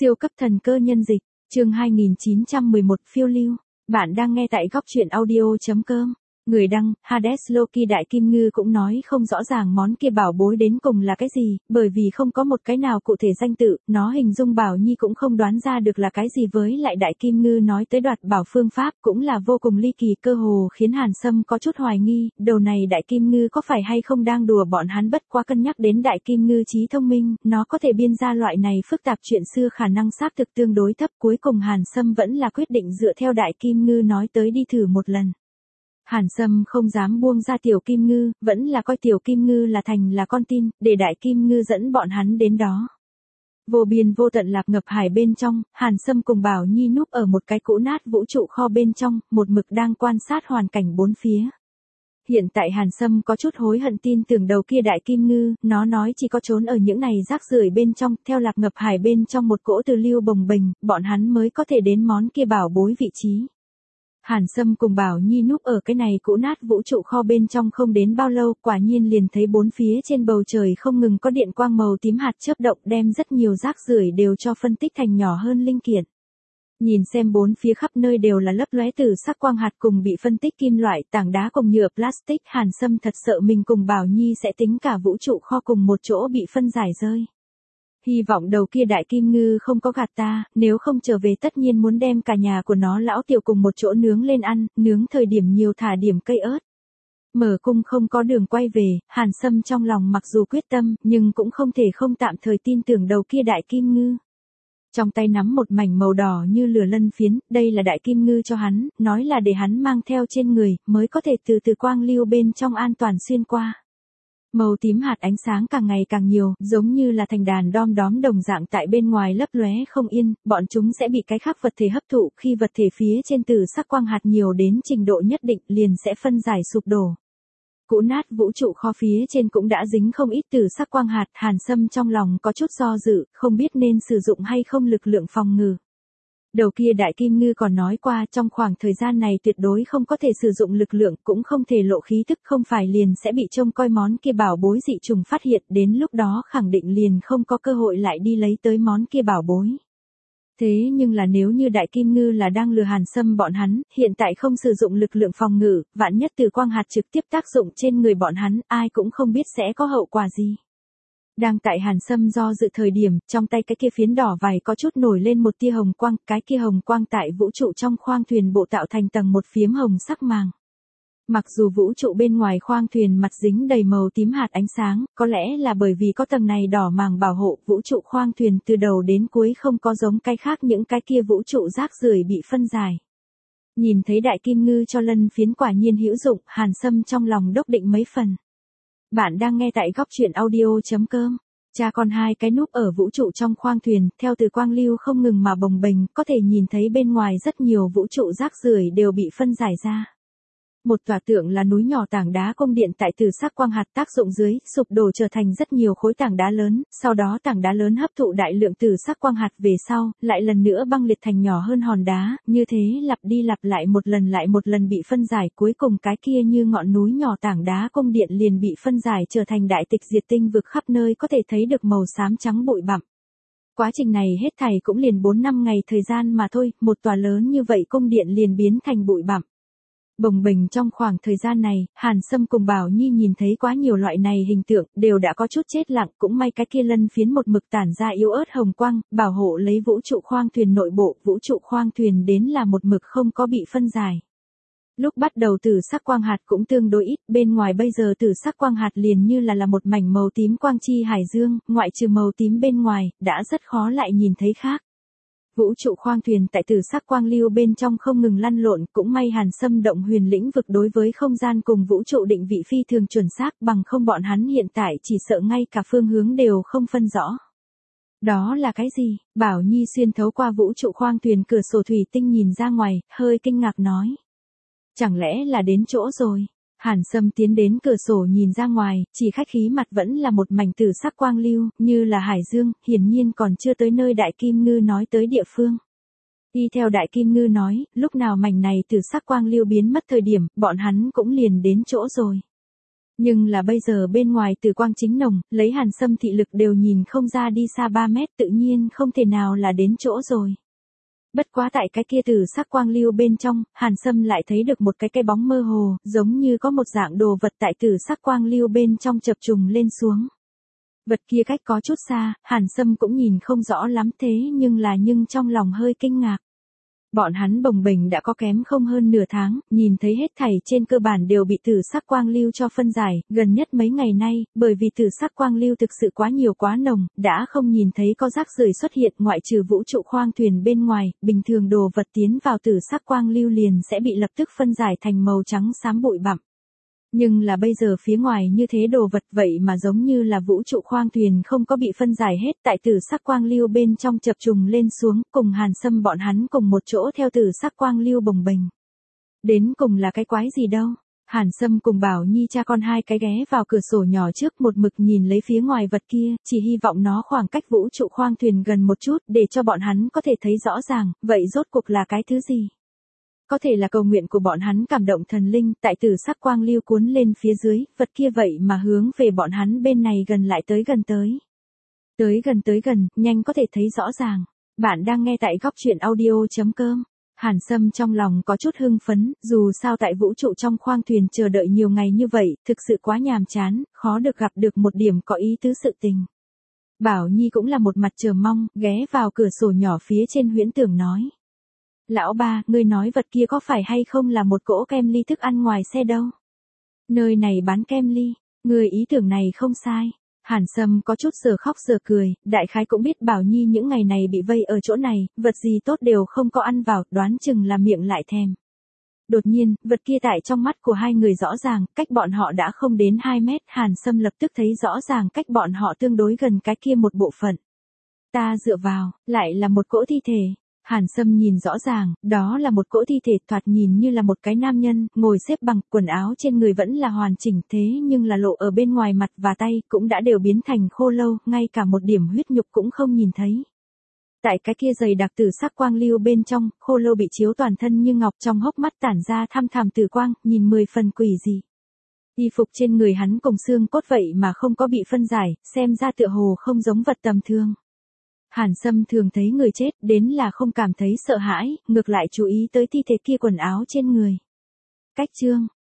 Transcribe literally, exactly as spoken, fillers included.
Siêu cấp thần cơ nhân dịch, chương hai nghìn chín trăm mười một phiêu lưu. Bạn đang nghe tại góc truyện audio.com. Người đăng, Hades Loki Đại Kim Ngư cũng nói không rõ ràng món kia bảo bối đến cùng là cái gì, bởi vì không có một cái nào cụ thể danh tự, nó hình dung Bảo Nhi cũng không đoán ra được là cái gì, với lại Đại Kim Ngư nói tới đoạt bảo phương pháp cũng là vô cùng ly kỳ, cơ hồ khiến Hàn Sâm có chút hoài nghi, đầu này Đại Kim Ngư có phải hay không đang đùa bọn hắn, bất quá cân nhắc đến Đại Kim Ngư trí thông minh, nó có thể biên ra loại này phức tạp chuyện xưa khả năng xác thực tương đối thấp, cuối cùng Hàn Sâm vẫn là quyết định dựa theo Đại Kim Ngư nói tới đi thử một lần. Hàn Sâm không dám buông ra Tiểu Kim Ngư, vẫn là coi Tiểu Kim Ngư là thành là con tin, để Đại Kim Ngư dẫn bọn hắn đến đó. Vô biên vô tận lạc ngập hải bên trong, Hàn Sâm cùng Bảo Nhi núp ở một cái cũ nát vũ trụ kho bên trong, một mực đang quan sát hoàn cảnh bốn phía. Hiện tại Hàn Sâm có chút hối hận tin tưởng đầu kia Đại Kim Ngư, nó nói chỉ có trốn ở những này rác rưởi bên trong, theo lạc ngập hải bên trong một cỗ từ lưu bồng bềnh, bọn hắn mới có thể đến món kia bảo bối vị trí. Hàn Sâm cùng Bảo Nhi núp ở cái này cũ nát vũ trụ kho bên trong không đến bao lâu, quả nhiên liền thấy bốn phía trên bầu trời không ngừng có điện quang màu tím hạt chớp động, đem rất nhiều rác rưởi đều cho phân tích thành nhỏ hơn linh kiện. Nhìn xem bốn phía khắp nơi đều là lấp lóe từ sắc quang hạt cùng bị phân tích kim loại, tảng đá cùng nhựa plastic, Hàn Sâm thật sợ mình cùng Bảo Nhi sẽ tính cả vũ trụ kho cùng một chỗ bị phân giải rơi. Hy vọng đầu kia Đại Kim Ngư không có gạt ta, nếu không trở về tất nhiên muốn đem cả nhà của nó lão Tiểu cùng một chỗ nướng lên ăn, nướng thời điểm nhiều thả điểm cây ớt. Mở cung không có đường quay về, Hàn Sâm trong lòng mặc dù quyết tâm, nhưng cũng không thể không tạm thời tin tưởng đầu kia Đại Kim Ngư. Trong tay nắm một mảnh màu đỏ như lửa lân phiến, đây là Đại Kim Ngư cho hắn, nói là để hắn mang theo trên người, mới có thể từ từ quang lưu bên trong an toàn xuyên qua. Màu tím hạt ánh sáng càng ngày càng nhiều, giống như là thành đàn đom đóm đồng dạng tại bên ngoài lấp lóe không yên, bọn chúng sẽ bị cái khác vật thể hấp thụ, khi vật thể phía trên từ sắc quang hạt nhiều đến trình độ nhất định liền sẽ phân giải sụp đổ. Cũ nát vũ trụ kho phía trên cũng đã dính không ít từ sắc quang hạt, Hàn Sâm trong lòng có chút do dự, không biết nên sử dụng hay không lực lượng phòng ngự. Đầu kia Đại Kim Ngư còn nói qua trong khoảng thời gian này tuyệt đối không có thể sử dụng lực lượng, cũng không thể lộ khí tức, không phải liền sẽ bị trông coi món kia bảo bối dị trùng phát hiện, đến lúc đó khẳng định liền không có cơ hội lại đi lấy tới món kia bảo bối. Thế nhưng là nếu như Đại Kim Ngư là đang lừa Hàn Sâm bọn hắn, hiện tại không sử dụng lực lượng phòng ngự, vạn nhất từ quang hạt trực tiếp tác dụng trên người bọn hắn, ai cũng không biết sẽ có hậu quả gì. Đang tại Hàn Sâm do dự thời điểm, trong tay cái kia phiến đỏ vải có chút nổi lên một tia hồng quang, cái kia hồng quang tại vũ trụ trong khoang thuyền bộ tạo thành tầng một phiếm hồng sắc màng. Mặc dù vũ trụ bên ngoài khoang thuyền mặt dính đầy màu tím hạt ánh sáng, có lẽ là bởi vì có tầng này đỏ màng bảo hộ, vũ trụ khoang thuyền từ đầu đến cuối không có giống cái khác những cái kia vũ trụ rác rưởi bị phân giải. Nhìn thấy Đại Kim Ngư cho lân phiến quả nhiên hữu dụng, Hàn Sâm trong lòng đốc định mấy phần. Bạn đang nghe tại góc truyện audio.com. Cha con hai cái núp ở vũ trụ trong khoang thuyền, theo từ quang lưu không ngừng mà bồng bềnh, có thể nhìn thấy bên ngoài rất nhiều vũ trụ rác rưởi đều bị phân giải ra. Một tòa tượng là núi nhỏ tảng đá cung điện tại từ sắc quang hạt tác dụng dưới, sụp đổ trở thành rất nhiều khối tảng đá lớn, sau đó tảng đá lớn hấp thụ đại lượng từ sắc quang hạt về sau, lại lần nữa băng liệt thành nhỏ hơn hòn đá, như thế lặp đi lặp lại một lần lại một lần bị phân giải, cuối cùng cái kia như ngọn núi nhỏ tảng đá cung điện liền bị phân giải trở thành đại tịch diệt tinh vực, khắp nơi có thể thấy được màu xám trắng bụi bặm. Quá trình này hết thảy cũng liền bốn năm ngày thời gian mà thôi, một tòa lớn như vậy cung điện liền biến thành bụi bặm. Bồng bềnh trong khoảng thời gian này, Hàn Sâm cùng Bảo Nhi nhìn thấy quá nhiều loại này hình tượng, đều đã có chút chết lặng, cũng may cái kia lân phiến một mực tản ra yếu ớt hồng quang, bảo hộ lấy vũ trụ khoang thuyền nội bộ, vũ trụ khoang thuyền đến là một mực không có bị phân giải. Lúc bắt đầu từ sắc quang hạt cũng tương đối ít, bên ngoài bây giờ từ sắc quang hạt liền như là là một mảnh màu tím quang chi hải dương, ngoại trừ màu tím bên ngoài, đã rất khó lại nhìn thấy khác. Vũ trụ khoang thuyền tại từ sắc quang lưu bên trong không ngừng lăn lộn, cũng may Hàn Sâm động huyền lĩnh vực đối với không gian cùng vũ trụ định vị phi thường chuẩn xác, bằng không bọn hắn hiện tại chỉ sợ ngay cả phương hướng đều không phân rõ. Đó là cái gì? Bảo Nhi xuyên thấu qua vũ trụ khoang thuyền cửa sổ thủy tinh nhìn ra ngoài, hơi kinh ngạc nói. Chẳng lẽ là đến chỗ rồi? Hàn Sâm tiến đến cửa sổ nhìn ra ngoài, chỉ khách khí mặt vẫn là một mảnh tử sắc quang lưu, như là hải dương, hiển nhiên còn chưa tới nơi Đại Kim Ngư nói tới địa phương. Y theo Đại Kim Ngư nói, lúc nào mảnh này tử sắc quang lưu biến mất thời điểm, bọn hắn cũng liền đến chỗ rồi. Nhưng là bây giờ bên ngoài tử quang chính nồng, lấy Hàn Sâm thị lực đều nhìn không ra đi xa ba mét, tự nhiên không thể nào là đến chỗ rồi. Bất quá tại cái kia tử sắc quang lưu bên trong, Hàn Sâm lại thấy được một cái cái bóng mơ hồ, giống như có một dạng đồ vật tại tử sắc quang lưu bên trong chập trùng lên xuống. Vật kia cách có chút xa, Hàn Sâm cũng nhìn không rõ lắm thế nhưng là nhưng trong lòng hơi kinh ngạc. Bọn hắn bồng bềnh đã có kém không hơn nửa tháng, nhìn thấy hết thảy trên cơ bản đều bị tử sắc quang lưu cho phân giải, gần nhất mấy ngày nay, bởi vì tử sắc quang lưu thực sự quá nhiều quá nồng, đã không nhìn thấy có rác rưởi xuất hiện ngoại trừ vũ trụ khoang thuyền bên ngoài, bình thường đồ vật tiến vào tử sắc quang lưu liền sẽ bị lập tức phân giải thành màu trắng xám bụi bặm. Nhưng là bây giờ phía ngoài như thế đồ vật vậy mà giống như là vũ trụ khoang thuyền không có bị phân giải hết tại tử sắc quang lưu bên trong chập trùng lên xuống, cùng Hàn Sâm bọn hắn cùng một chỗ theo tử sắc quang lưu bồng bềnh. Đến cùng là cái quái gì đâu? Hàn Sâm cùng Bảo Nhi cha con hai cái ghé vào cửa sổ nhỏ trước một mực nhìn lấy phía ngoài vật kia, chỉ hy vọng nó khoảng cách vũ trụ khoang thuyền gần một chút để cho bọn hắn có thể thấy rõ ràng, vậy rốt cuộc là cái thứ gì? Có thể là cầu nguyện của bọn hắn cảm động thần linh, tại tử sắc quang lưu cuốn lên phía dưới, vật kia vậy mà hướng về bọn hắn bên này gần lại tới gần tới. Tới gần tới gần, nhanh có thể thấy rõ ràng. Bạn đang nghe tại góc truyện audio.com. Hàn Sâm trong lòng có chút hưng phấn, dù sao tại vũ trụ trong khoang thuyền chờ đợi nhiều ngày như vậy, thực sự quá nhàm chán, khó được gặp được một điểm có ý tứ sự tình. Bảo Nhi cũng là một mặt chờ mong, ghé vào cửa sổ nhỏ phía trên huyễn tưởng nói. Lão ba, ngươi nói vật kia có phải hay không là một cỗ kem ly thức ăn ngoài xe đâu? Nơi này bán kem ly, người ý tưởng này không sai. Hàn Sâm có chút giờ khóc giờ cười, đại khái cũng biết Bảo Nhi những ngày này bị vây ở chỗ này, vật gì tốt đều không có ăn vào, đoán chừng là miệng lại thèm. Đột nhiên, vật kia tại trong mắt của hai người rõ ràng, cách bọn họ đã không đến hai mét, Hàn Sâm lập tức thấy rõ ràng cách bọn họ tương đối gần cái kia một bộ phận. Ta dựa vào, lại là một cỗ thi thể. Hàn Sâm nhìn rõ ràng, đó là một cỗ thi thể thoạt nhìn như là một cái nam nhân, ngồi xếp bằng, quần áo trên người vẫn là hoàn chỉnh thế nhưng là lộ ở bên ngoài mặt và tay cũng đã đều biến thành khô lâu, ngay cả một điểm huyết nhục cũng không nhìn thấy. Tại cái kia dày đặc tử sắc quang lưu bên trong, khô lâu bị chiếu toàn thân như ngọc, trong hốc mắt tản ra thăm thẳm tử quang, nhìn mười phần quỷ dị. Y phục trên người hắn cùng xương cốt vậy mà không có bị phân giải, xem ra tựa hồ không giống vật tầm thường. Hàn Sâm thường thấy người chết đến là không cảm thấy sợ hãi, ngược lại chú ý tới thi thể kia quần áo trên người. Cách chương,